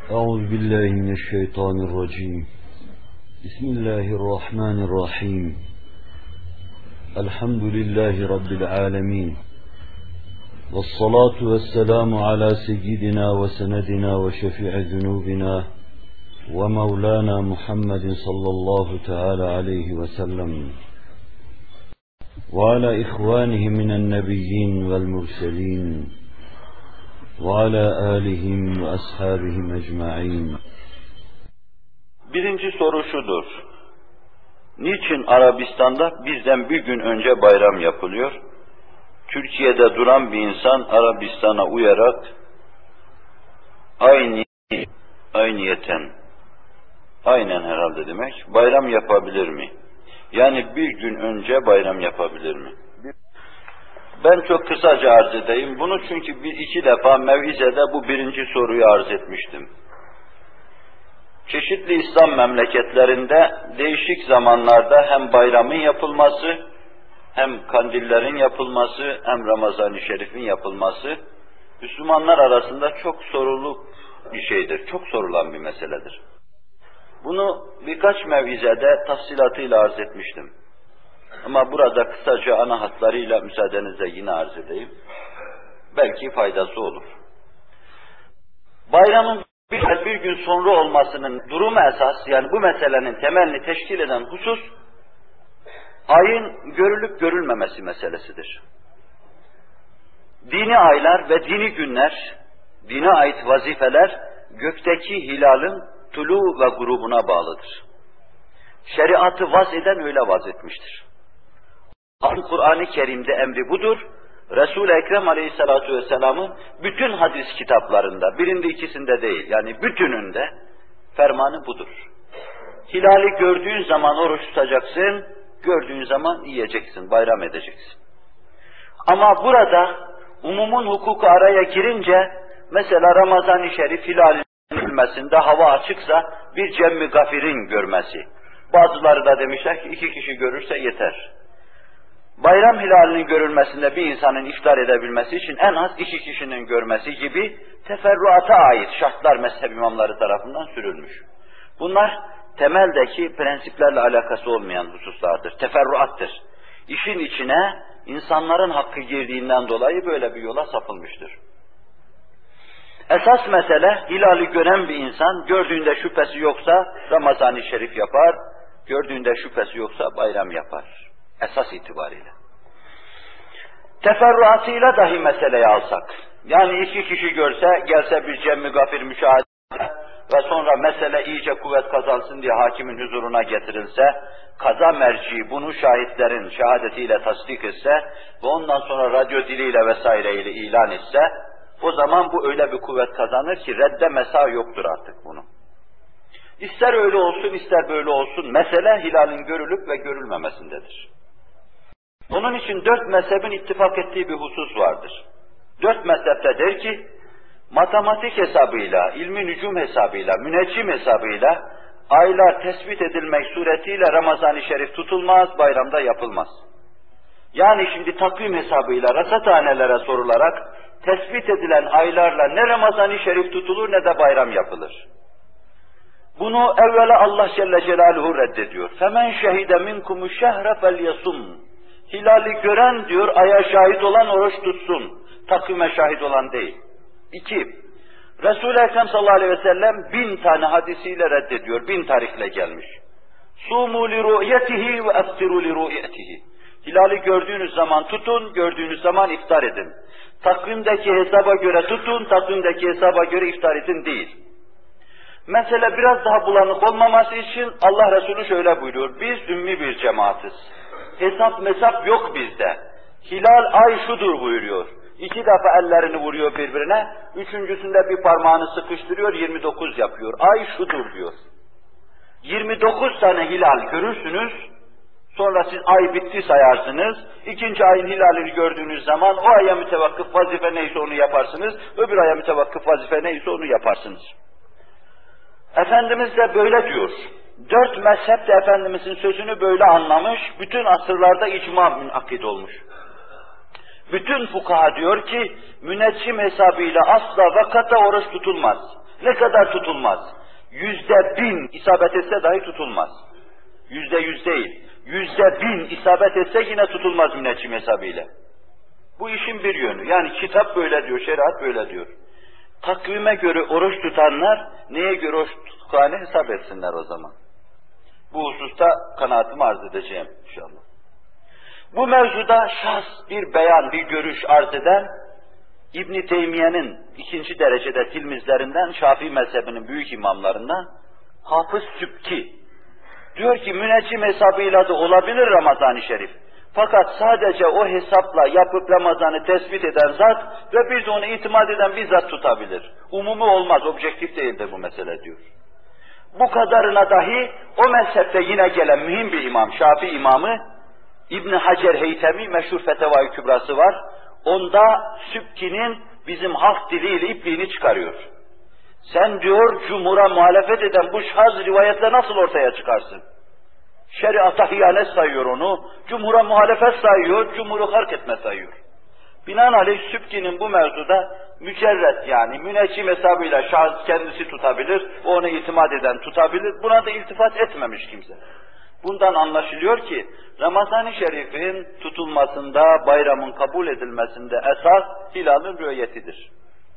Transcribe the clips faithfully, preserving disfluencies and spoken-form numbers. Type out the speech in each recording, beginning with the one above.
أعوذ بالله من الشيطان الرجيم. بسم الله الرحمن الرحيم. الحمد لله رب العالمين، والصلاة والسلام على سيدنا وسندنا وشفيع ذنوبنا ومولانا محمد صلى الله تعالى عليه وسلم، وعلى إخوانه من النبيين والمرسلين، وعلى آلهم وأصحابهم أجمعين. Birinci soru şudur: niçin Arabistan'da bizden bir gün önce bayram yapılıyor? Türkiye'de duran bir insan Arabistan'a uyarak aynı ayniyeten, aynen herhalde demek, bayram yapabilir mi? Yani bir gün önce bayram yapabilir mi? Ben çok kısaca arz edeyim bunu, çünkü bir iki defa mevizede bu birinci soruyu arz etmiştim. Çeşitli İslam memleketlerinde değişik zamanlarda hem bayramın yapılması, hem kandillerin yapılması, hem Ramazan-ı Şerif'in yapılması Müslümanlar arasında çok sorulu bir şeydir, çok sorulan bir meseledir. Bunu birkaç mevizede tafsilatıyla arz etmiştim. Ama burada kısaca ana hatlarıyla müsaadenizle yine arz edeyim. Belki faydası olur. Bayramın bir, bir gün sonra olmasının durumu esas, yani bu meselenin temelini teşkil eden husus, ayın görülüp görülmemesi meselesidir. Dini aylar ve dini günler, dine ait vazifeler, gökteki hilalin tulu ve grubuna bağlıdır. Şeriatı vaz eden öyle vaz etmiştir. Kur'an-ı Kerim'de emri budur. Resul-i Ekrem Aleyhisselatü Vesselam'ın bütün hadis kitaplarında, birinde ikisinde değil, yani bütününde fermanı budur. Hilali gördüğün zaman oruç tutacaksın, gördüğün zaman yiyeceksin, bayram edeceksin. Ama burada umumun hukuku araya girince, mesela Ramazan-ı Şerif hilalinin bilmesinde hava açıksa bir cemmi gafirin görmesi. Bazıları da demişler ki iki kişi görürse yeter. Bayram hilalinin görülmesinde bir insanın iftar edebilmesi için en az iki kişinin görmesi gibi teferruata ait şartlar mezhep imamları tarafından sürülmüş. Bunlar temeldeki prensiplerle alakası olmayan hususlardır, teferruattır. İşin içine insanların hakkı girdiğinden dolayı böyle bir yola sapılmıştır. Esas mesele, hilali gören bir insan gördüğünde şüphesi yoksa Ramazan-ı Şerif yapar, gördüğünde şüphesi yoksa bayram yapar. Esas itibariyle. Teferruatıyla dahi meseleyi alsak, yani iki kişi görse, gelse bir cemmi gafir müşahede ve sonra mesele iyice kuvvet kazansın diye hakimin huzuruna getirilse, kaza merci bunu şahitlerin şehadetiyle tasdik etse ve ondan sonra radyo diliyle vesaireyle ilan etse, o zaman bu öyle bir kuvvet kazanır ki redde mesa yoktur artık bunu. İster öyle olsun, ister böyle olsun, mesele hilalin görülüp ve görülmemesindedir. Onun için dört mezhebin ittifak ettiği bir husus vardır. Dört mezhepte der ki, matematik hesabıyla, ilmi nücum hesabıyla, müneccim hesabıyla, aylar tespit edilmek suretiyle Ramazan-ı Şerif tutulmaz, bayramda yapılmaz. Yani şimdi takvim hesabıyla, rasathanelere sorularak, tespit edilen aylarla ne Ramazan-ı Şerif tutulur ne de bayram yapılır. Bunu evvela Allah Celle Celaluhu reddediyor. فَمَنْ شَهِدَ مِنْكُمُ الشَّهْرَ فَلْيَصُمْ Hilali gören diyor, aya şahit olan oruç tutsun. Takvime şahit olan değil. İki, Resul-i Ekrem sallallahu aleyhi ve sellem bin tane hadisiyle reddediyor, bin tarihle gelmiş. سُومُوا لِرُؤْيَتِهِ وَاَفْتِرُوا لِرُؤْيَتِهِ Hilali gördüğünüz zaman tutun, gördüğünüz zaman iftar edin. Takvimdeki hesaba göre tutun, takvimdeki hesaba göre iftar edin değil. Mesele biraz daha bulanık olmaması için Allah Resulü şöyle buyuruyor, biz ümmi bir cemaatiz. Hesap mesap yok bizde. Hilal ay şudur buyuruyor. İki defa ellerini vuruyor birbirine, üçüncüsünde bir parmağını sıkıştırıyor, yirmi dokuz yapıyor. Ay şudur diyor. yirmi dokuz tane hilal görürsünüz, sonra siz ay bitti sayarsınız, ikinci ayın hilalini gördüğünüz zaman o aya mütevakkıf vazife neyse onu yaparsınız, öbür aya mütevakkıf vazife neyse onu yaparsınız. Efendimiz de böyle diyor. Dört mezhep de Efendimizin sözünü böyle anlamış, bütün asırlarda icma münakid olmuş. Bütün fukaha diyor ki, müneccim hesabıyla asla vakata oruç tutulmaz. Ne kadar tutulmaz? Yüzde bin isabet etse dahi tutulmaz. Yüzde yüz değil. Yüzde bin isabet etse yine tutulmaz müneccim hesabıyla. Bu işin bir yönü. Yani kitap böyle diyor, şeriat böyle diyor. Takvime göre oruç tutanlar neye göre oruç tuttuklarını hesap etsinler o zaman. Bu hususta kanaatimi arz edeceğim inşallah. Bu mevzuda şahs bir beyan, bir görüş arz eden İbn-i Teymiye'nin ikinci derecede tilmizlerinden, Şafii mezhebinin büyük imamlarından Hafız Sübki diyor ki müneccim hesabıyla da olabilir Ramazan-ı Şerif. Fakat sadece o hesapla yapıp Ramazan'ı tespit eden zat ve bir de onu itimat eden bir zat tutabilir. Umumi olmaz, objektif değildir bu mesele diyor. Bu kadarına dahi o mezhepte yine gelen mühim bir imam, Şafii imamı İbn Hacer Heytemi meşhur Feteva-i Kübrası var. Onda Sübki'nin bizim halk diliyle ipliğini çıkarıyor. Sen diyor cumhura muhalefet eden bu şaz rivayetle nasıl ortaya çıkarsın? Şeriata hıyanet sayıyor onu, cumhura muhalefet sayıyor, cumhuru hark etme sayıyor. Binaenaleyh Sübki'nin bu mevzuda mücerret yani müneccim hesabıyla şahıs kendisi tutabilir, ona itimat eden tutabilir, buna da iltifat etmemiş kimse. Bundan anlaşılıyor ki Ramazan-ı Şerif'in tutulmasında, bayramın kabul edilmesinde esas hilalın rü'yetidir.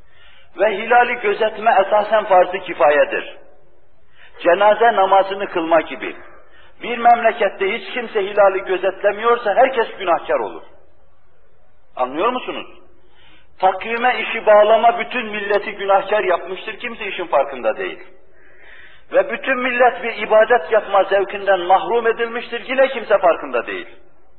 Ve hilali gözetme esasen farz-ı kifayedir. Cenaze namazını kılma gibi. Bir memlekette hiç kimse hilali gözetlemiyorsa herkes günahkar olur. Anlıyor musunuz? Takvime işi bağlama bütün milleti günahkar yapmıştır, kimse işin farkında değil. Ve bütün millet bir ibadet yapma zevkinden mahrum edilmiştir, yine kimse farkında değil.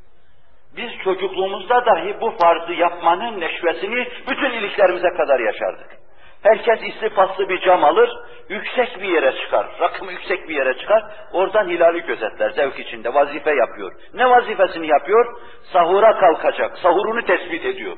Biz çocukluğumuzda dahi bu farzı yapmanın neşvesini bütün iliklerimize kadar yaşardık. Herkes istifaslı bir cam alır, yüksek bir yere çıkar, rakımı yüksek bir yere çıkar, oradan hilali gözetler, zevk içinde vazife yapıyor. Ne vazifesini yapıyor? Sahura kalkacak, sahurunu tespit ediyor.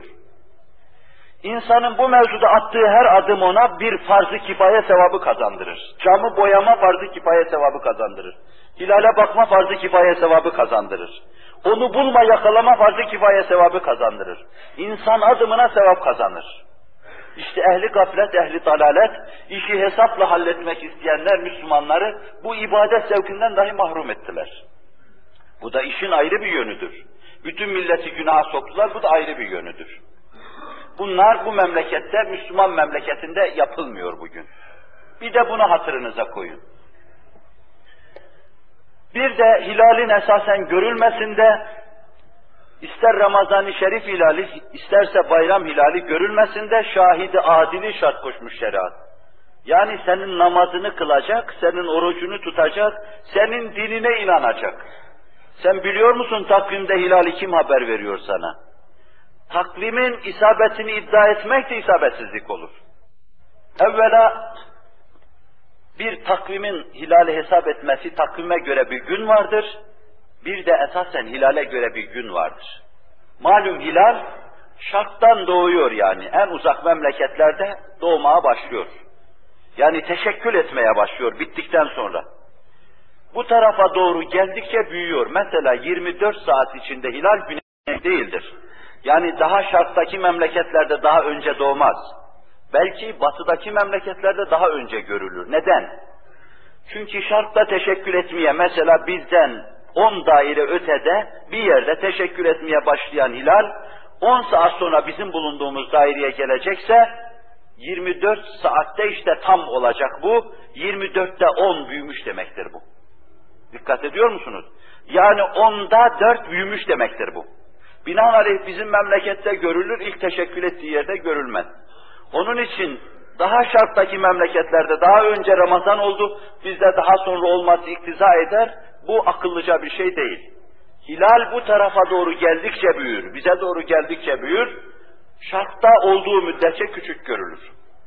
İnsanın bu mevzuda attığı her adım ona bir farz-ı kifaye sevabı kazandırır. Camı boyama farz-ı kifaye sevabı kazandırır. Hilale bakma farz-ı kifaye sevabı kazandırır. Onu bulma yakalama farz-ı kifaye sevabı kazandırır. İnsan adımına sevap kazanır. İşte ehli gaflet, ehli dalalet, işi hesapla halletmek isteyenler Müslümanları bu ibadet zevkinden dahi mahrum ettiler. Bu da işin ayrı bir yönüdür. Bütün milleti günaha soktular, bu da ayrı bir yönüdür. Bunlar bu memlekette, Müslüman memleketinde yapılmıyor bugün. Bir de bunu hatırınıza koyun. Bir de hilalin esasen görülmesinde, ister Ramazan-ı Şerif hilali, isterse bayram hilali görülmesinde şahidi adili şart koşmuş şeriat. Yani senin namazını kılacak, senin orucunu tutacak, senin dinine inanacak. Sen biliyor musun takvimde hilali kim haber veriyor sana? Takvimin isabetini iddia etmek de isabetsizlik olur. Evvela bir takvimin hilali hesap etmesi, takvime göre bir gün vardır. Bir de esasen hilale göre bir gün vardır. Malum hilal şarktan doğuyor yani. En uzak memleketlerde doğmaya başlıyor. Yani teşekkül etmeye başlıyor bittikten sonra. Bu tarafa doğru geldikçe büyüyor. Mesela yirmi dört saat içinde hilal güneş değildir. Yani daha şarktaki memleketlerde daha önce doğmaz. Belki batıdaki memleketlerde daha önce görülür. Neden? Çünkü şarkta teşekkül etmeye mesela bizden on daire ötede bir yerde teşekkül etmeye başlayan hilal on saat sonra bizim bulunduğumuz daireye gelecekse yirmi dört saatte işte tam olacak bu. yirmi dörtte on büyümüş demektir bu. Dikkat ediyor musunuz? Yani onda dört büyümüş demektir bu. Binaenaleyh bizim memlekette görülür, ilk teşekkül ettiği yerde görülmez. Onun için daha şarttaki memleketlerde daha önce Ramazan oldu, bizde daha sonra olması iktiza eder, bu akıllıca bir şey değil. Hilal bu tarafa doğru geldikçe büyür, bize doğru geldikçe büyür, şarkta olduğu müddetçe küçük görülür.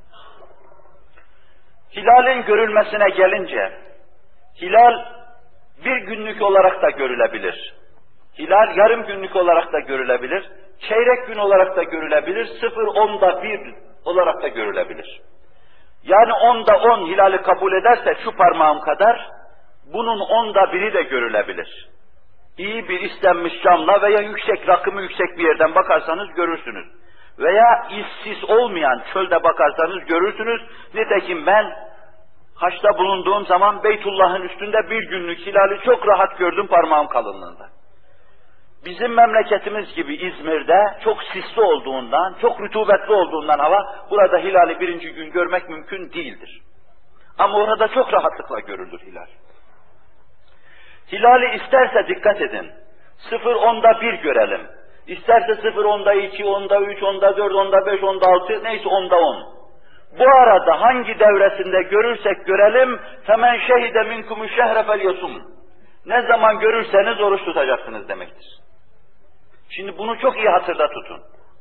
Hilalin görülmesine gelince, hilal bir günlük olarak da görülebilir. Hilal yarım günlük olarak da görülebilir, çeyrek gün olarak da görülebilir, sıfır onda bir olarak da görülebilir. Yani onda on hilali kabul ederse şu parmağım kadar, bunun onda biri de görülebilir. İyi bir istenmiş camla veya yüksek, rakımı yüksek bir yerden bakarsanız görürsünüz. Veya izsiz olmayan çölde bakarsanız görürsünüz. Nitekim ben Haç'ta bulunduğum zaman Beytullah'ın üstünde bir günlük hilali çok rahat gördüm parmağım kalınlığında. Bizim memleketimiz gibi İzmir'de çok sisli olduğundan, çok rutubetli olduğundan hava, burada hilali birinci gün görmek mümkün değildir. Ama orada çok rahatlıkla görülür hilal. Hilali isterse dikkat edin, sıfır onda bir görelim. İsterse sıfır onda iki, onda üç, onda dört, onda beş, onda altı, neyse onda on. Bu arada hangi devresinde görürsek görelim, femen şehide minkumu şehre felyasum. Ne zaman görürseniz oruç tutacaksınız demektir. Şimdi bunu çok iyi hatırda tutun.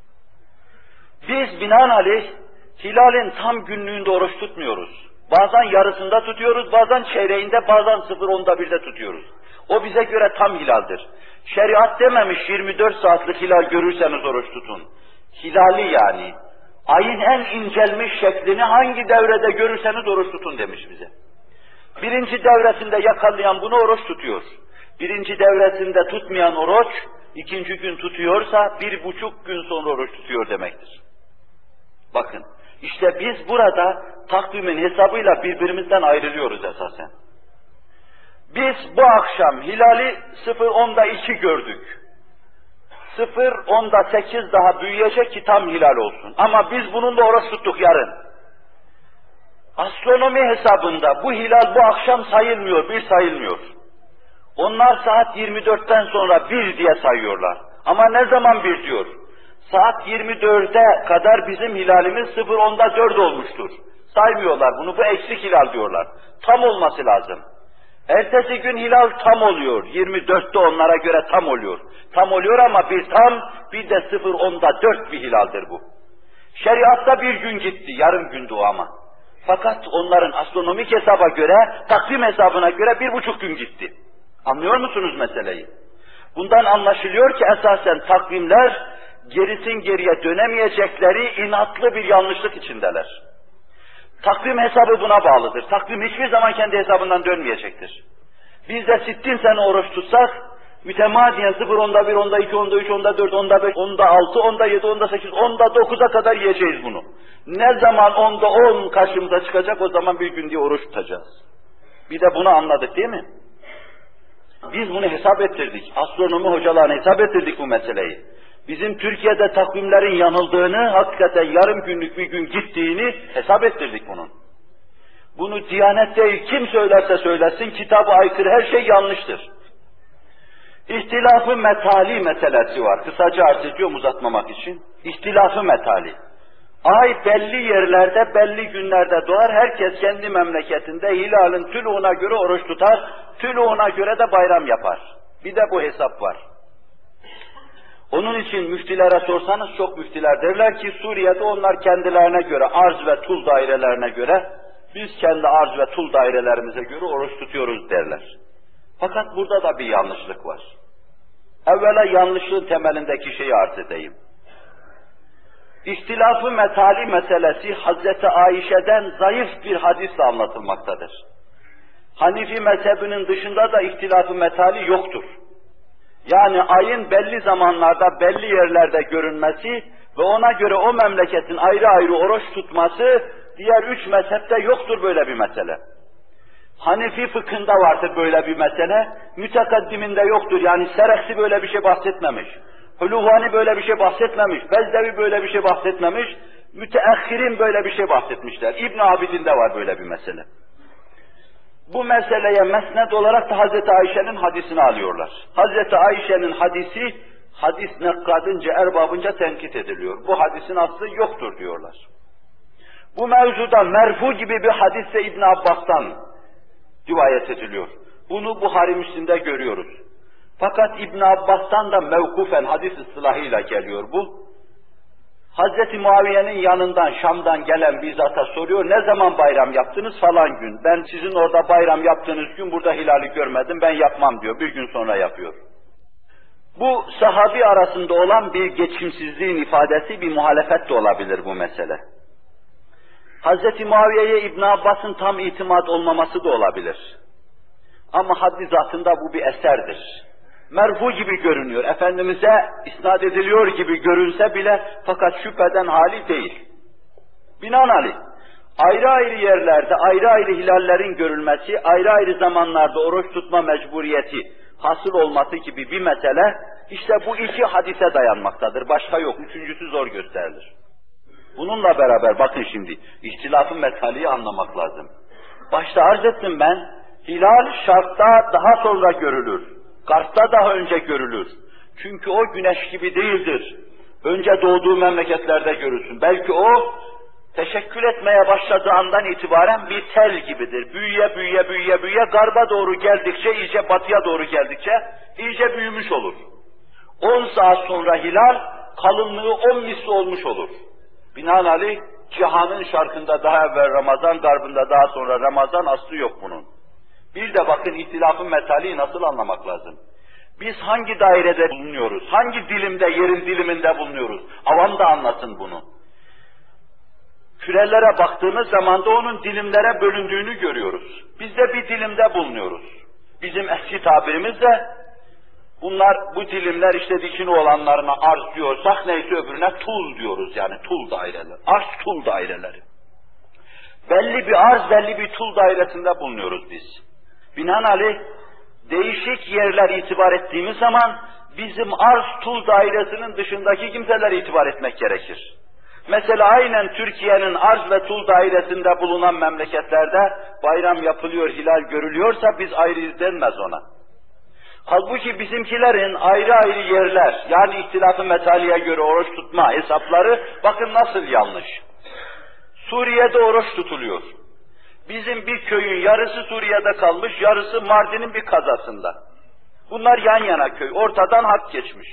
Biz binaenaleyh hilalin tam günlüğünde oruç tutmuyoruz. Bazen yarısında tutuyoruz, bazen çeyreğinde, bazen sıfır onda birde tutuyoruz. O bize göre tam hilaldir. Şeriat dememiş yirmi dört saatlik hilal görürseniz oruç tutun. Hilali yani, ayın en incelmiş şeklini hangi devrede görürseniz oruç tutun demiş bize. Birinci devresinde yakalayan bunu oruç tutuyor. Birinci devresinde tutmayan oruç, ikinci gün tutuyorsa bir buçuk gün sonra oruç tutuyor demektir. Bakın, işte biz burada takvimin hesabıyla birbirimizden ayrılıyoruz esasen. Biz bu akşam hilali sıfır onda iki gördük. sıfır onda sekiz daha büyüyecek ki tam hilal olsun. Ama biz bununla oruç tuttuk yarın. Astronomi hesabında bu hilal bu akşam sayılmıyor, bir sayılmıyor. Onlar saat yirmi dörtten sonra bir diye sayıyorlar. Ama ne zaman bir diyor? Saat yirmi dörde kadar bizim hilalimiz sıfır onda dört olmuştur. Saymıyorlar bunu, bu eksik hilal diyorlar. Tam olması lazım. Ertesi gün hilal tam oluyor. yirmi dörtte onlara göre tam oluyor. Tam oluyor ama bir tam, bir de sıfır onda dört bir hilaldir bu. Şeriatta bir gün gitti, yarım gündü o ama. Fakat onların astronomik hesaba göre, takvim hesabına göre bir buçuk gün gitti. Anlıyor musunuz meseleyi? Bundan anlaşılıyor ki esasen takvimler gerisin geriye dönemeyecekleri inatlı bir yanlışlık içindeler. Takvim hesabı buna bağlıdır. Takvim hiçbir zaman kendi hesabından dönmeyecektir. Biz de sittin sene oruç tutsak, mütemadiyen sıfır onda bir, onda iki, onda üç, onda dört, onda beş, onda altı, onda yedi, onda sekiz, onda dokuza kadar yiyeceğiz bunu. Ne zaman onda on karşımıza çıkacak, o zaman bir gün diye oruç tutacağız. Bir de bunu anladık değil mi? Biz bunu hesap ettirdik. Astronomi hocalarına hesap ettirdik bu meseleyi. Bizim Türkiye'de takvimlerin yanıldığını, hakikaten yarım günlük bir gün gittiğini hesap ettirdik bunun. Bunu Diyanet değil, kim söylerse söylesin, kitaba aykırı her şey yanlıştır. İhtilaf-ı metali meselesi var. Kısaca arz ediyorum uzatmamak için. İhtilaf-ı metali. Ay belli yerlerde, belli günlerde doğar. Herkes kendi memleketinde hilalin tülûğuna göre oruç tutar. Tülûğuna göre de bayram yapar. Bir de bu hesap var. Onun için müftilere sorsanız çok müftiler derler ki Suriye'de onlar kendilerine göre, arz ve tul dairelerine göre, biz kendi arz ve tul dairelerimize göre oruç tutuyoruz derler. Fakat burada da bir yanlışlık var. Evvela yanlışlığın temelindeki şeyi arz edeyim. İhtilaf-ı metali meselesi Hazreti Ayşe'den zayıf bir hadisle anlatılmaktadır. Hanifi mezhebinin dışında da ihtilaf-ı metali yoktur. Yani ayın belli zamanlarda, belli yerlerde görünmesi ve ona göre o memleketin ayrı ayrı oruç tutması, diğer üç mezhepte yoktur böyle bir mesele. Hanefi fıkhında vardır böyle bir mesele, mütekaddiminde yoktur. Yani Sereksi böyle bir şey bahsetmemiş, Huluvani böyle bir şey bahsetmemiş, Bezdevi böyle bir şey bahsetmemiş, müteahhirin böyle bir şey bahsetmişler. İbn Abidin'de var böyle bir mesele. Bu meseleye mesned olarak da Hazreti Ayşe'nin hadisini alıyorlar. Hazreti Ayşe'nin hadisi, hadis nekkadınca, erbabınca tenkit ediliyor. Bu hadisin aslı yoktur diyorlar. Bu mevzuda merfu gibi bir hadis de İbn Abbas'tan rivayet ediliyor. Bunu Buhari Müslim'de görüyoruz. Fakat İbn Abbas'tan da mevkufen hadis ıslahıyla geliyor bu. Hazreti Muaviye'nin yanından, Şam'dan gelen bir zata soruyor, ne zaman bayram yaptınız falan gün. Ben sizin orada bayram yaptığınız gün burada hilali görmedim, ben yapmam diyor, bir gün sonra yapıyor. Bu sahabi arasında olan bir geçimsizliğin ifadesi, bir muhalefet de olabilir bu mesele. Hazreti Muaviye'ye İbn Abbas'ın tam itimat olmaması da olabilir. Ama haddi zatında bu bir eserdir. merfu gibi görünüyor. Efendimiz'e isnat ediliyor gibi görünse bile fakat şüpheden hali değil. Binaenaleyh ayrı ayrı yerlerde ayrı ayrı hilallerin görülmesi, ayrı ayrı zamanlarda oruç tutma mecburiyeti hasıl olması gibi bir mesele, işte bu iki hadise dayanmaktadır. Başka yok. Üçüncüsü zor gösterilir. Bununla beraber bakın şimdi, ihtilafın metaliyi anlamak lazım. Başta arz ettim ben, hilal şarkta daha sonra görülür. Garpta daha önce görülür. Çünkü o güneş gibi değildir. Önce doğduğu memleketlerde görülsün. Belki o, teşekkül etmeye başladığı andan itibaren bir tel gibidir. Büyüye büyüye büyüye büyüye, garba doğru geldikçe, iyice batıya doğru geldikçe, iyice büyümüş olur. On saat sonra hilal, kalınlığı on misli olmuş olur. Binaenaleyh, cihanın şarkında daha evvel Ramazan, garbında daha sonra Ramazan, aslı yok bunun. Bir de bakın ihtilafın metaliyi nasıl anlamak lazım. Biz hangi dairede bulunuyoruz, hangi dilimde, yerin diliminde bulunuyoruz? Avam da anlasın bunu. Kürelere baktığımız zaman da onun dilimlere bölündüğünü görüyoruz. Biz de bir dilimde bulunuyoruz. Bizim eski tabirimizle bunlar, bu dilimler işte dikini olanlarına arz diyorsak neyse öbürüne tul diyoruz, yani tul daireleri. Arz tul daireleri. Belli bir arz, belli bir tul dairesinde bulunuyoruz biz. Binaenaleyh değişik yerler itibar ettiğimiz zaman bizim arz tul dairesinin dışındaki kimseler itibar etmek gerekir. Mesela aynen Türkiye'nin arz ve tul dairesinde bulunan memleketlerde bayram yapılıyor, hilal görülüyorsa biz ayrıyız denmez ona. Halbuki bizimkilerin ayrı ayrı yerler, yani ihtilaf-ı metaliye göre oruç tutma hesapları bakın nasıl yanlış. Suriye'de oruç tutuluyor. Bizim bir köyün yarısı Suriye'de kalmış, yarısı Mardin'in bir kazasında. Bunlar yan yana köy, ortadan hat geçmiş.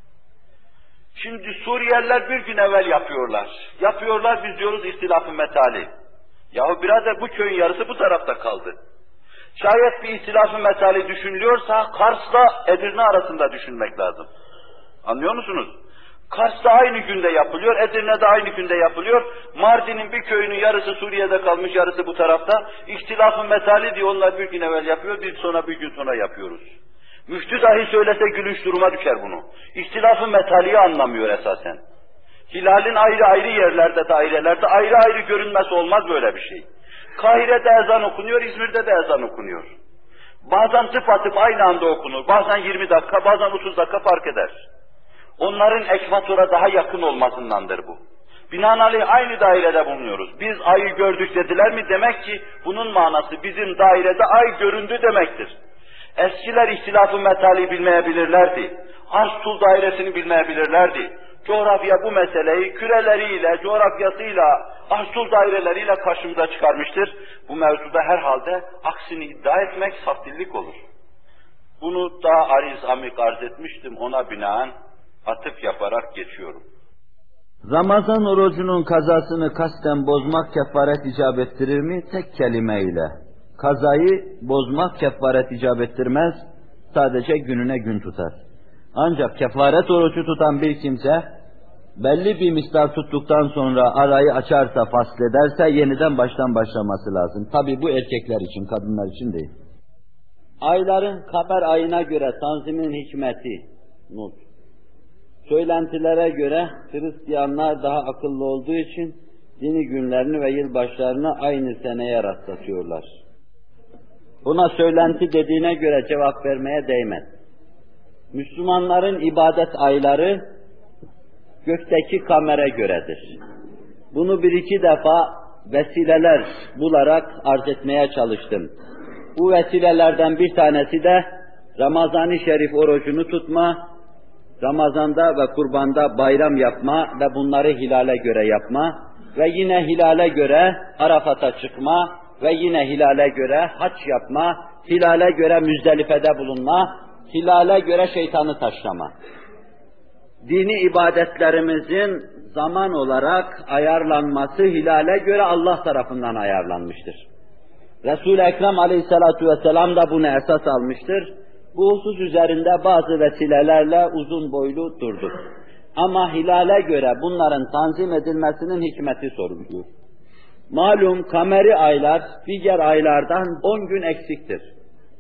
Şimdi Suriyeliler bir gün evvel yapıyorlar. Yapıyorlar, biz diyoruz ihtilaf-ı metali. Yahu birader, bu köyün yarısı bu tarafta kaldı. Şayet bir ihtilaf-ı metali düşünülüyorsa Kars'la Edirne arasında düşünmek lazım. Anlıyor musunuz? Kars'ta aynı günde yapılıyor, Edirne'de aynı günde yapılıyor. Mardin'in bir köyünün yarısı Suriye'de kalmış, yarısı bu tarafta. İhtilaf-ı metali diye onlar bir gün evvel yapıyor, biz sonra bir gün sonra yapıyoruz. Müftü dahi söylese gülünç duruma düşer bunu. İhtilaf-ı metaliyi anlamıyor esasen. Hilalin ayrı ayrı yerlerde, dairelerde ayrı ayrı görünmesi olmaz böyle bir şey. Kahire'de ezan okunuyor, İzmir'de de ezan okunuyor. Bazen tıpatıp aynı anda okunur, bazen yirmi dakika, bazen otuz dakika fark eder. Onların ekvatora daha yakın olmasındandır bu. Binaenaleyh aynı dairede bulunuyoruz. Biz ayı gördük dediler mi, demek ki bunun manası bizim dairede ay göründü demektir. Eskiler ihtilaf-ı metali bilmeyebilirlerdi. Arz-tul dairesini bilmeyebilirlerdi. Coğrafya bu meseleyi küreleriyle, coğrafyasıyla, arz-tul daireleriyle karşımıza çıkarmıştır. Bu mevzuda herhalde aksini iddia etmek saftillik olur. Bunu daha ariz amik arz etmiştim, ona binaen atıf yaparak geçiyorum. Ramazan orucunun kazasını kasten bozmak kefaret icap ettirir mi? Tek kelimeyle. Kazayı bozmak kefaret icap ettirmez, sadece gününe gün tutar. Ancak kefaret orucu tutan bir kimse, belli bir miktar tuttuktan sonra arayı açarsa, faslederse yeniden baştan başlaması lazım. Tabi bu erkekler için, kadınlar için değil. Ayların kamer ayına göre tanzimin hikmeti, not. Söylentilere göre Hristiyanlar daha akıllı olduğu için dini günlerini ve yılbaşlarını aynı seneye rastlatıyorlar. Buna söylenti dediğine göre cevap vermeye değmez. Müslümanların ibadet ayları gökteki kamere göredir. Bunu bir iki defa vesileler bularak arz etmeye çalıştım. Bu vesilelerden bir tanesi de Ramazan-ı Şerif orucunu tutma, Ramazan'da ve Kurban'da bayram yapma ve bunları hilale göre yapma ve yine hilale göre Arafat'a çıkma ve yine hilale göre hac yapma, hilale göre Müzdelife'de bulunma, hilale göre şeytanı taşlama. Dini ibadetlerimizin zaman olarak ayarlanması hilale göre Allah tarafından ayarlanmıştır. Resul-i Ekrem aleyhissalatu vesselam da bunu esas almıştır. Bu husus üzerinde bazı vesilelerle uzun boylu durduk. Ama hilale göre bunların tanzim edilmesinin hikmeti soruluyor. Malum kameri aylar diğer aylardan on gün eksiktir.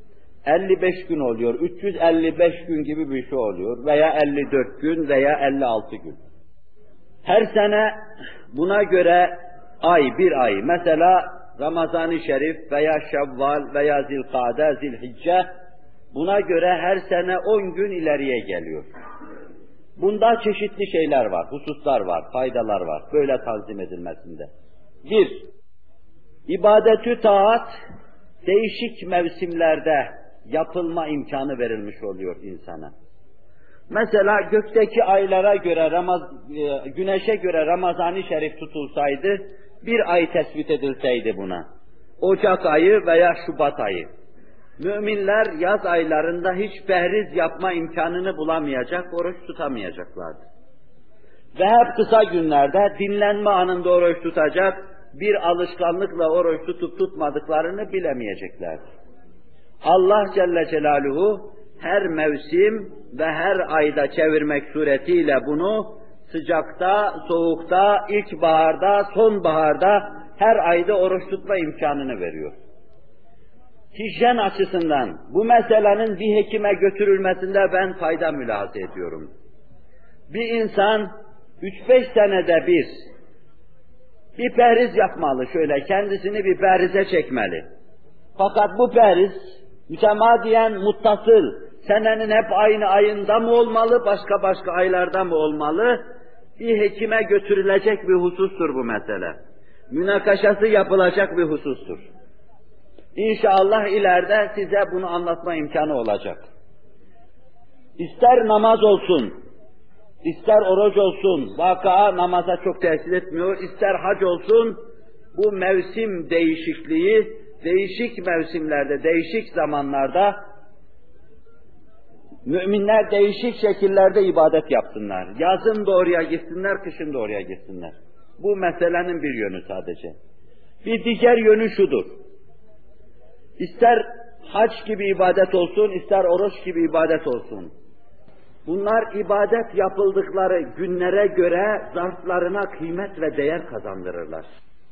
elli beş gün oluyor, üç yüz elli beş gün gibi bir şey oluyor veya elli dört gün veya elli altı gün. Her sene buna göre ay, bir ay, mesela Ramazan-ı Şerif veya Şevval veya Zilkade, Zilhicce, buna göre her sene on gün ileriye geliyor. Bunda çeşitli şeyler var, hususlar var, faydalar var böyle tanzim edilmesinde. Bir, ibadet-ü taat değişik mevsimlerde yapılma imkanı verilmiş oluyor insana. Mesela gökteki aylara göre, Ramaz, güneşe göre Ramazan-ı Şerif tutulsaydı, bir ay tespit edilseydi buna, Ocak ayı veya Şubat ayı, müminler yaz aylarında hiç behriz yapma imkanını bulamayacak, oruç tutamayacaklardı. Ve hep kısa günlerde dinlenme anında oruç tutacak, bir alışkanlıkla oruç tutup tutmadıklarını bilemeyeceklerdi. Allah Celle Celaluhu her mevsim ve her ayda çevirmek suretiyle bunu sıcakta, soğukta, ilkbaharda, sonbaharda her ayda oruç tutma imkanını veriyor. Hijyen açısından bu meselenin bir hekime götürülmesinde ben fayda mülahaza ediyorum. Bir insan üç beş senede bir bir perhiz yapmalı, şöyle kendisini bir perhize çekmeli. Fakat bu perhiz mütemadiyen muttasıl, senenin hep aynı ayında mı olmalı, başka başka aylarda mı olmalı? Bir hekime götürülecek bir husustur bu mesele. Münakaşası yapılacak bir husustur. İnşallah ileride size bunu anlatma imkanı olacak. İster namaz olsun, ister oruç olsun, vaka namaza çok tesir etmiyor, ister hac olsun, bu mevsim değişikliği, değişik mevsimlerde, değişik zamanlarda müminler değişik şekillerde ibadet yapsınlar. Yazın da oraya gitsinler, kışın da oraya gitsinler. Bu meselenin bir yönü sadece. Bir diğer yönü şudur. İster hac gibi ibadet olsun, ister oruç gibi ibadet olsun. Bunlar ibadet yapıldıkları günlere göre zarflarına kıymet ve değer kazandırırlar.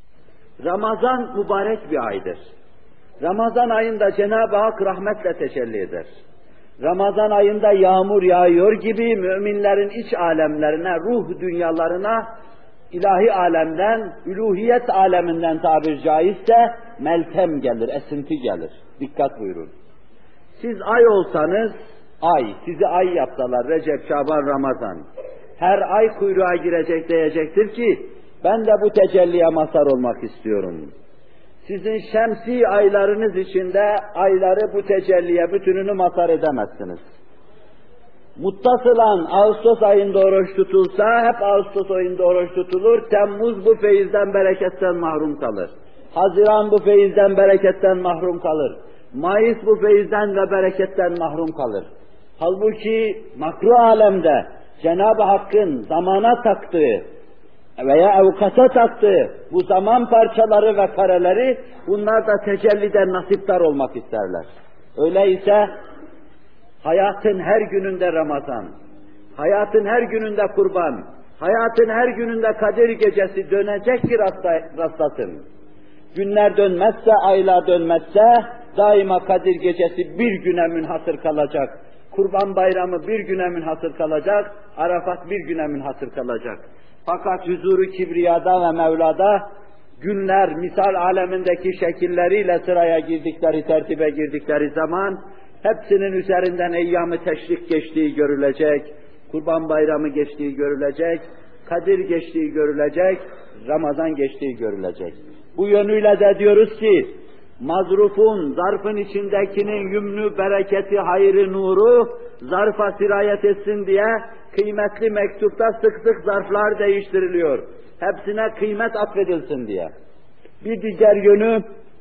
Ramazan mübarek bir aydır. Ramazan ayında Cenab-ı Hak rahmetle tecelli eder. Ramazan ayında yağmur yağıyor gibi müminlerin iç alemlerine, ruh dünyalarına, ilahi alemden, üluhiyet aleminden tabir caizse meltem gelir, esinti gelir. Dikkat buyurun. Siz ay olsanız, ay, sizi ay yapsalar, Recep, Şaban, Ramazan, her ay kuyruğa girecek diyecektir ki, ben de bu tecelliye mazhar olmak istiyorum. Sizin şemsi aylarınız içinde ayları bu tecelliye bütününü mazhar edemezsiniz. Muttasılan Ağustos ayında oruç tutulsa, hep Ağustos ayında oruç tutulur, Temmuz bu feyizden, bereketten mahrum kalır. Haziran bu feyizden, bereketten mahrum kalır. Mayıs bu feyizden ve bereketten mahrum kalır. Halbuki makru alemde Cenab-ı Hakk'ın zamana taktığı veya evkata taktığı bu zaman parçaları ve kareleri, bunlar da tecelliden nasipdar olmak isterler. Öyleyse hayatın her gününde Ramazan, hayatın her gününde kurban, hayatın her gününde Kadir Gecesi dönecek ki rastlasın. Günler dönmezse, aylar dönmezse, daima Kadir Gecesi bir güne münhasır kalacak. Kurban Bayramı bir güne münhasır kalacak, Arafat bir güne münhasır kalacak. Fakat huzuru kibriyada ve Mevla'da günler misal alemindeki şekilleriyle sıraya girdikleri, tertibe girdikleri zaman hepsinin üzerinden eyyam-ı teşrik geçtiği görülecek, Kurban Bayramı geçtiği görülecek, Kadir geçtiği görülecek, Ramazan geçtiği görülecek. Bu yönüyle de diyoruz ki, mazrufun, zarfın içindekinin yümnü, bereketi, hayrı, nuru, zarfa sirayet etsin diye kıymetli mektupta sık sık zarflar değiştiriliyor. Hepsine kıymet atfedilsin diye. Bir diğer yönü,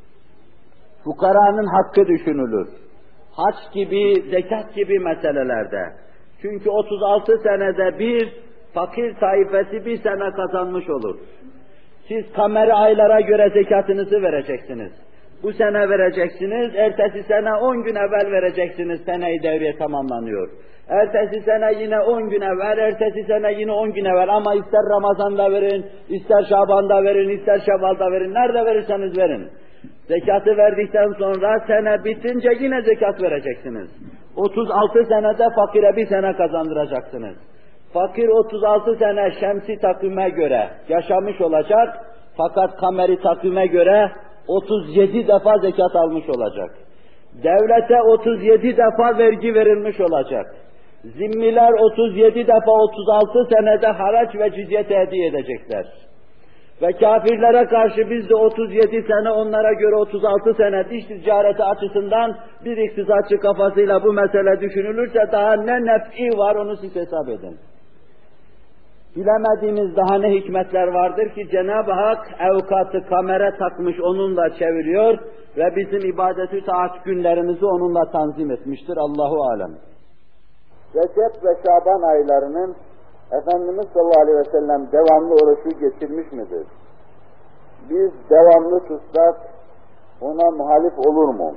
fukaranın hakkı düşünülür. Hac gibi, zekat gibi meselelerde. Çünkü otuz altı senede bir, fakir tayfesi bir sene kazanmış olur. Siz kameri aylara göre zekatınızı vereceksiniz. Bu sene vereceksiniz, ertesi sene on gün evvel vereceksiniz, sene-i devriye tamamlanıyor. Ertesi sene yine on gün evvel, ertesi sene yine on gün evvel, ama ister Ramazan'da verin, ister Şaban'da verin, ister Şevval'da verin, nerede verirseniz verin. Zekatı verdikten sonra sene bitince yine zekat vereceksiniz. otuz altı senede fakire bir sene kazandıracaksınız. Fakir otuz altı sene şemsi takvime göre yaşamış olacak, fakat kameri takvime göre otuz yedi defa zekat almış olacak. Devlete otuz yedi defa vergi verilmiş olacak. Zimmiler otuz yedi defa otuz altı senede haraç ve cizye tehdiye edecekler. Ve kafirlere karşı biz de otuz yedi sene, onlara göre otuz altı sene dış ticareti açısından bir iktisatçı kafasıyla bu mesele düşünülürse daha ne nef'i var onu siz hesap edin. Bilemediğimiz daha ne hikmetler vardır ki Cenab-ı Hak evkatı kamera takmış, onunla çeviriyor ve bizim ibadet-ü taat günlerimizi onunla tanzim etmiştir. Allahu alem. Recep ve Şaban aylarının Efendimiz sallallahu aleyhi ve sellem devamlı oruçlu geçirmiş midir? Biz devamlı tutsak ona muhalif olur mu?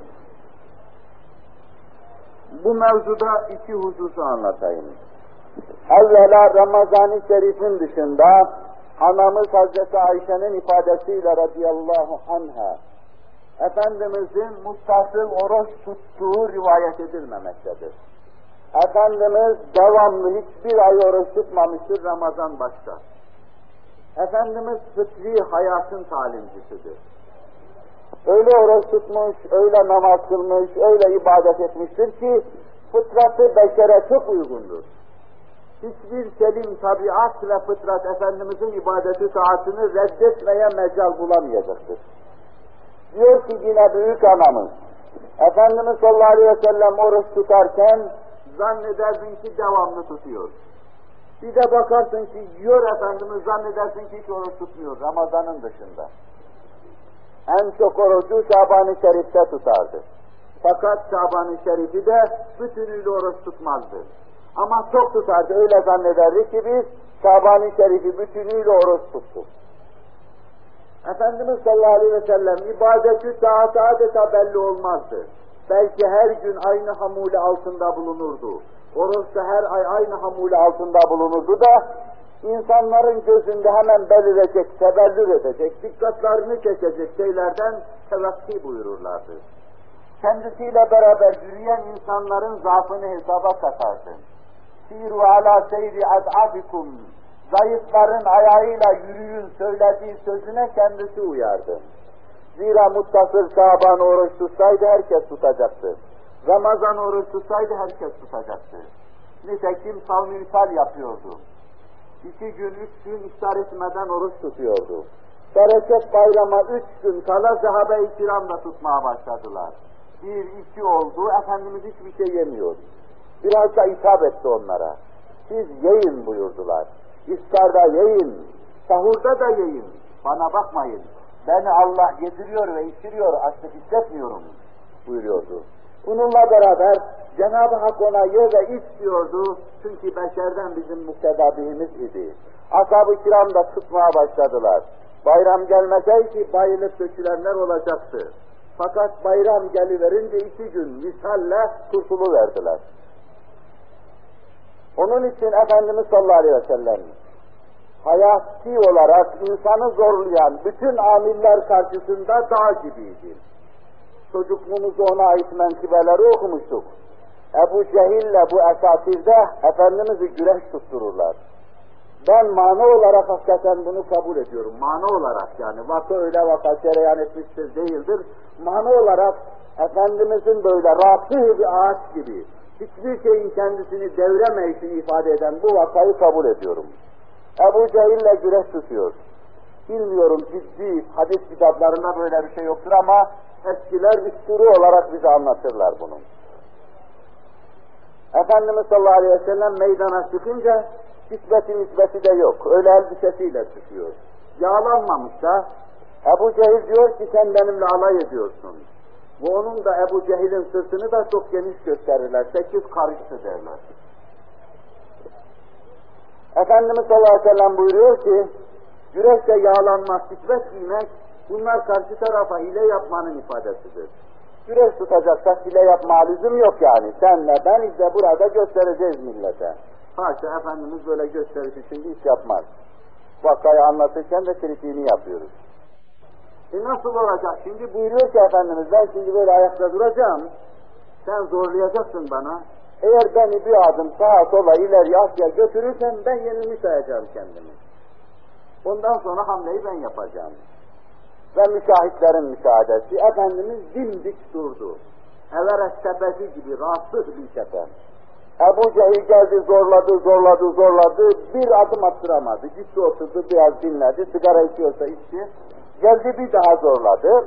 Bu mevzuda iki hususu anlatayım. Evvela Ramazan-ı Şerif'in dışında anamız Hazreti Ayşe'nin ifadesiyle radıyallahu anha Efendimizin mustasıl oruç tuttuğu rivayet edilmemektedir. Efendimiz devamlı hiçbir ay oruç tutmamıştır Ramazan başta. Efendimiz fıtri hayatın talimcisidir. Öyle oruç tutmuş, öyle namaz kılmış, öyle ibadet etmiştir ki fıtratı beşere çok uygundur. Hiçbir selim tabiat ve fıtrat Efendimizin ibadeti taatını reddetmeye mecal bulamayacaktır. Diyor ki yine büyük anamız, Efendimiz sallallahu aleyhi ve sellem oruç tutarken zannederdin ki devamlı tutuyor. Bir de bakarsın ki yiyor Efendimiz, zannedersin ki hiç oruç tutmuyor Ramazan'ın dışında. En çok orucu Şaban-ı Şerif'te tutardı. Fakat Şaban-ı Şerif'i de bütünüyle oruç tutmazdı. Ama çok tutardı, öyle zannederdik ki biz Şaban-ı Şerif'i bütünüyle oruç tuttuk. Efendimiz sallallahu aleyhi ve sellem ibadet-ü taatı adeta belli olmazdı. Belki her gün aynı hamule altında bulunurdu. Oruçta her ay aynı hamule altında bulunurdu da insanların gözünde hemen belirecek, tebellür edecek, dikkatlerini çekecek şeylerden tevakki buyururlardı. Kendisiyle beraber yürüyen insanların zaafını hesaba katardı. Siru ala seyri ad'afikum, zayıfların ayağıyla yürüyün söylediği sözüne kendisi uyardı. Zira muttasıl Şaban oruç tutsaydı herkes tutacaktı. Ramazan oruç tutsaydı herkes tutacaktı. Nitekim savm-ı iftar yapıyordu. İki gün, üç gün iftar etmeden oruç tutuyordu. Bereket bayrama üç gün kala sahabe-i kiram da tutmaya başladılar. Bir, iki oldu, Efendimiz hiçbir şey yemiyor. Biraz da hitap etti onlara. Siz yiyin buyurdular. İftarda yiyin, sahurda da yiyin. Bana bakmayın. Beni Allah yediriyor ve içiriyor, açlık hissetmiyorum buyuruyordu. Bununla beraber Cenab-ı Hak ona ye ve iç diyordu. Çünkü beşerden bizim muktedabihimiz idi. Ashab-ı kiram da tutmaya başladılar. Bayram gelmeseydi bayılıp dökülenler olacaktı. Fakat bayram geliverince iki gün misalle kurtuluverdiler. Onun için Efendimiz sallallahu aleyhi ve sellem hayati olarak insanı zorlayan bütün amiller karşısında dağ gibiydi. Çocukluğumuzda ona ait menkıbeleri okumuştuk. Ebu Cehil'le bu esasirde Efendimiz'i güreş tuttururlar. Ben mana olarak hakikaten bunu kabul ediyorum. Mana olarak yani. Vaka öyle vaka cereyan etmiştir değildir. Mana olarak Efendimiz'in böyle rasih bir ağaç gibi hiçbir şeyin kendisini devremeyişini ifade eden bu vakayı kabul ediyorum. Ebu Cehil'le güreş tutuyor. Bilmiyorum ciddi hadis kitaplarında böyle bir şey yoktur ama eskiler üsturu olarak bize anlatırlar bunu. Efendimiz sallallahu aleyhi ve sellem meydana çıkınca kisveti nisbeti de yok. Öyle elbisesiyle çıkıyor. Yağlanmamış da Ebu Cehil diyor ki sen benimle alay ediyorsun. Ve onun da Ebu Cehil'in sırtını da çok geniş gösterirler. Sekiz karıştı derler. Efendimiz sallallahu aleyhi ve sellem buyuruyor ki güreşte yağlanmak, kisvet giymek bunlar karşı tarafa hile yapmanın ifadesidir. Güreş tutacaksak hile yapma lüzum yok yani. Senle ben işte burada göstereceğiz millete. Haşa Efendimiz böyle gösteriş için iş yapmaz. Vakayı anlatırken de kritiğini yapıyoruz. E nasıl olacak? Şimdi buyuruyor ki Efendimiz, ben şimdi böyle ayakta duracağım, sen zorlayacaksın bana. Eğer beni bir adım sağa sola ileri aşağı götürürsen ben yenilmiş sayacağım kendimi. Ondan sonra hamleyi ben yapacağım. Ve müşahitlerin müşahedesi, Efendimiz dimdik durdu. Everest tepesi gibi rahatsız bir tepe. Ebu Cehil geldi, zorladı, zorladı, zorladı, bir adım attıramadı. Gitti oturdu, biraz dinledi, sigara içiyorsa içti. Geldi bir daha zorladı.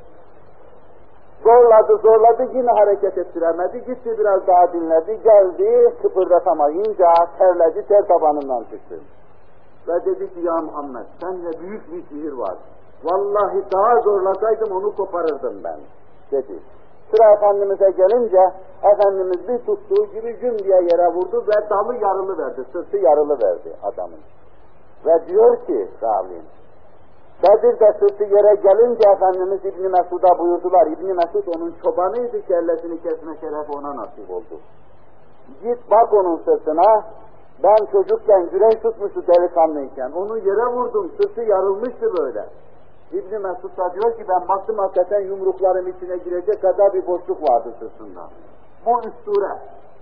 Zorladı, zorladı, yine hareket ettiremedi. Gitti biraz daha dinledi, geldi, kıpırdatamayınca terledi, ter tabanından çıktı. Ve dedi ki, ya Muhammed, sende büyük bir sihir var. Vallahi daha zorlasaydım onu koparırdım ben, dedi. Sıra Efendimiz'e gelince, Efendimiz bir tuttuğu gibi güm diye yere vurdu ve dalı yarılı verdi, sırtı yarılı verdi adamın. Ve diyor ki, Rabbim, Bedir'de sırtı yere gelince Efendimiz İbn-i Mesud'a buyurdular. İbn-i Mesud onun çobanıydı, kellesini kesme şerefi ona nasip oldu. Git bak onun sırtına, ben çocukken güreş tutmuştu delikanlıyken, onu yere vurdum, sırtı yarılmıştı böyle. İbn-i Mesud da diyor ki, ben baktım hakikaten yumruklarım içine girecek kadar bir boşluk vardı sırtında. Bu üstüre.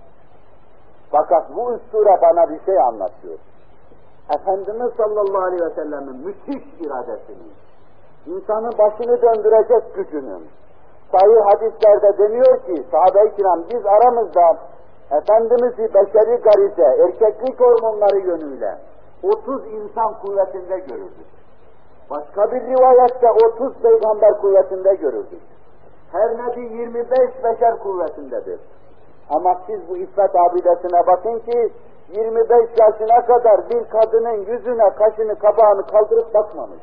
Fakat bu üstüre bana bir şey anlatıyor. Efendimiz sallallahu aleyhi ve sellem'in müthiş iradesini, insanın başını döndürecek gücünün, sahih hadislerde deniyor ki, sahabe-i kiram biz aramızda Efendimiz'i beşeri garize, erkeklik hormonları yönüyle otuz insan kuvvetinde görürdük. Başka bir rivayette otuz peygamber kuvvetinde görürdük. Her nebi yirmi beş beşer kuvvetindedir. Ama siz bu iffet abidesine bakın ki, yirmi beş yaşına kadar bir kadının yüzüne, kaşını, kabağını kaldırıp bakmamış.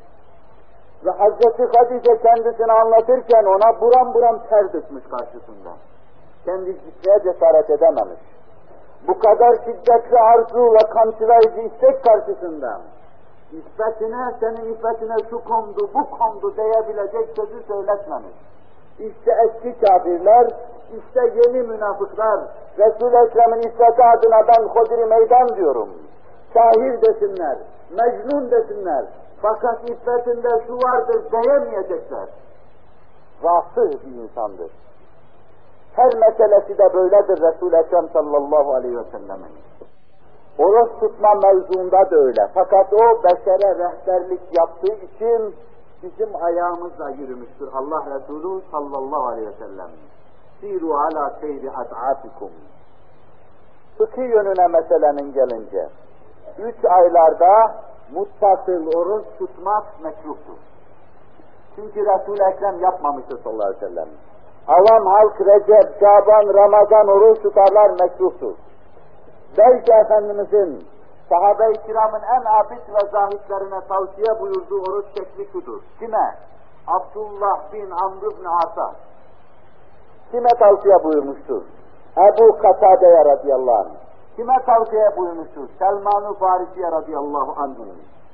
Ve Hazreti Hatice kendisini anlatırken ona buram buram ter dökmüş karşısında. Kendi gitmeye cesaret edememiş. Bu kadar şiddetli arzu ve kamçılayıcı istek karşısında, İffetine, senin iffetine şu kondu, bu kondu diyebilecek sözü söyletmemiş. İşte eski kafirler, işte yeni münafıklar, Resul-i Ekrem'in iffeti adına ben hodri meydan diyorum. Şair desinler, mecnun desinler, fakat iffetinde şu vardır diyemeyecekler. Rasih bir insandır. Her meselesi de böyledir Resul-i Ekrem sallallahu aleyhi ve sellem'in. Oruç tutma mevzuunda da öyle. Fakat o beşere rehberlik yaptığı için bizim ayağımızla yürümüştür Allah Resulü sallallahu aleyhi ve sellem. Siru ala seyri ad'atikum. Fıkhi yönüne meselenin gelince, üç aylarda muttasıl oruç tutmak mekruhtur. Çünkü Resul-i Ekrem yapmamıştır sallallahu aleyhi ve sellem. Avam halk Recep, Şaban, Ramazan oruç tutarlar mekruhtur. Belki Efendimizin sahabe-i kiramın en abid ve zahitlerine tavsiye buyurduğu oruç şekli şudur. Kime? Abdullah bin Amr bin As'a. Kime tavsiye buyurmuştur? Ebu Katade'ye radıyallahu anh. Kime tavsiye buyurmuştur? Selman-ı Farisi'ye radıyallahu anh'ın.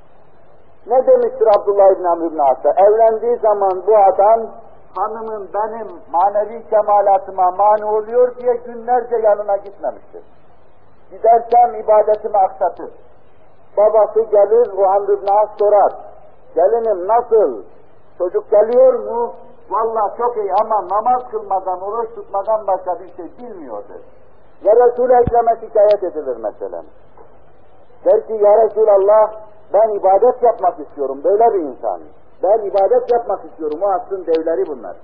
Ne demiştir Abdullah bin Amr bin As'a? Evlendiği zaman bu adam, hanımım benim manevi kemalatıma mani oluyor diye günlerce yanına gitmemiştir. Gidersem ibadetimi aksatır. Babası gelir, o Amr ibn As sorar. Gelinim nasıl? Çocuk geliyor mu? Vallahi çok iyi ama namaz kılmadan, oruç tutmadan başka bir şey bilmiyordur. Ve Resul-i Ekrem'e şikayet edilir mesela. Der ki ya Resulallah, ben ibadet yapmak istiyorum, böyle bir insan. Ben ibadet yapmak istiyorum, o aslın devleri bunlar.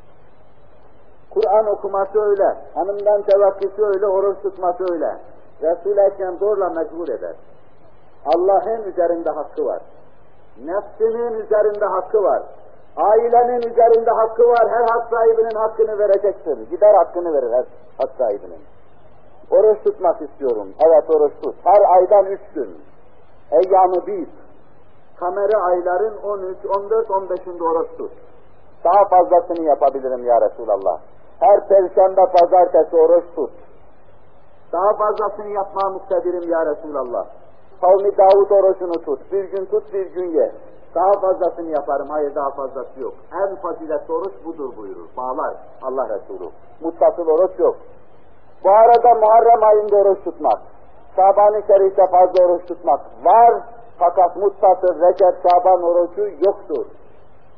Kur'an okuması öyle, hanımdan tevakküsü öyle, oruç tutması öyle. Resul-i Ekrem zorla mecbur eder. Allah'ın üzerinde hakkı var. Nefsinin üzerinde hakkı var. Ailenin üzerinde hakkı var. Her hak sahibinin hakkını verecektir. Gider hakkını verir her hak sahibinin. Oruç tutmak istiyorum. Evet oruç tut. Her aydan üç gün. Eyyam-ı bir. Kameri ayların on üç, on dört, on beşinde oruç tut. Daha fazlasını yapabilirim ya Resulallah. Her perşembe, pazartesi oruç tut. Daha fazlasını yapmaya muktedirim ya Resulallah. Kavmi Davud orucunu tut. Bir gün tut, bir gün ye. Daha fazlasını yaparım. Hayır, daha fazlası yok. En faziletli oruç budur buyurur. Bağlar Allah Resulü. Muttasıl oruç yok. Bu arada Muharrem ayında oruç tutmak, Şaban-ı Şerif'te fazla oruç tutmak var. Fakat muttasıl Recep, Şaban orucu yoktur.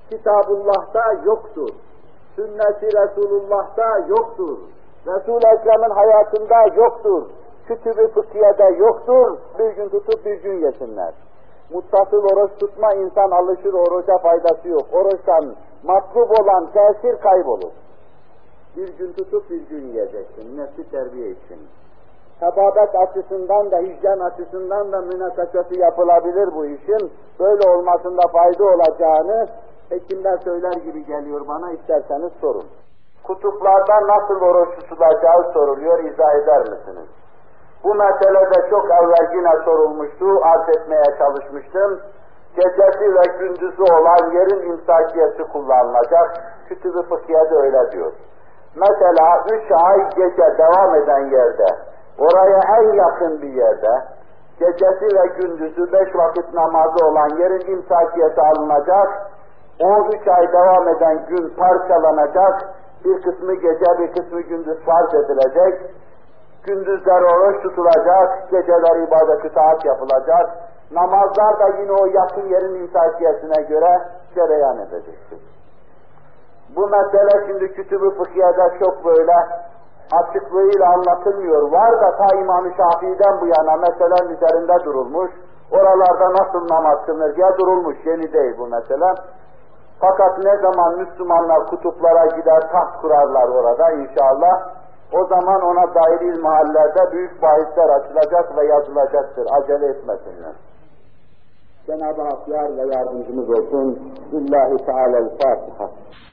Kitabullah'ta yoktur. Sünnet-i Resulullah'ta yoktur. Resul-i Ekrem'in hayatında yoktur. Kütüb-i fıkhiyede yoktur. Bir gün tutup bir gün yesinler. Muttasıl oruç tutma, insan alışır, oruca faydası yok. Oruçtan matlub olan tesir kaybolur. Bir gün tutup bir gün yiyeceksin, nefsi terbiye için. Tababet açısından da, hijyen açısından da münakaşası yapılabilir bu işin. Böyle olmasında fayda olacağını hekimler söyler gibi geliyor bana, isterseniz sorun. Kutuplarda nasıl oruç tutulacağı soruluyor, izah eder misiniz? Bu meselede çok evvel yine sorulmuştu, arz etmeye çalışmıştım. Gecesi ve gündüzü olan yerin imsakiyesi kullanılacak. Kütüb-i fıkhiyede öyle diyor. Mesela üç ay gece devam eden yerde, oraya en yakın bir yerde, gecesi ve gündüzü beş vakit namazı olan yerin imsakiyeti alınacak, on üç ay devam eden gün parçalanacak, bir kısmı gece bir kısmı gündüz farz edilecek, gündüzler oruç tutulacak, geceler ibadet-i taat yapılacak, namazlar da yine o yakın yerin imsakiyetine göre cereyan edecektir. Bu mesele şimdi Kütüb-ü Fıkhiyede çok böyle açıklığıyla anlatılmıyor. Var da ta İmam-ı Şafii'den bu yana meselenin üzerinde durulmuş. Oralarda nasıl namaz kılınır diye durulmuş. Yeni değil bu mesele. Fakat ne zaman Müslümanlar kutuplara gider, taht kurarlar orada inşallah, o zaman ona dair ilmihallerde büyük bahisler açılacak ve yazılacaktır. Acele etmesinler. Cenab-ı Hak yar ve yardımcımız olsun. Lillahi Teala'l-Fatiha.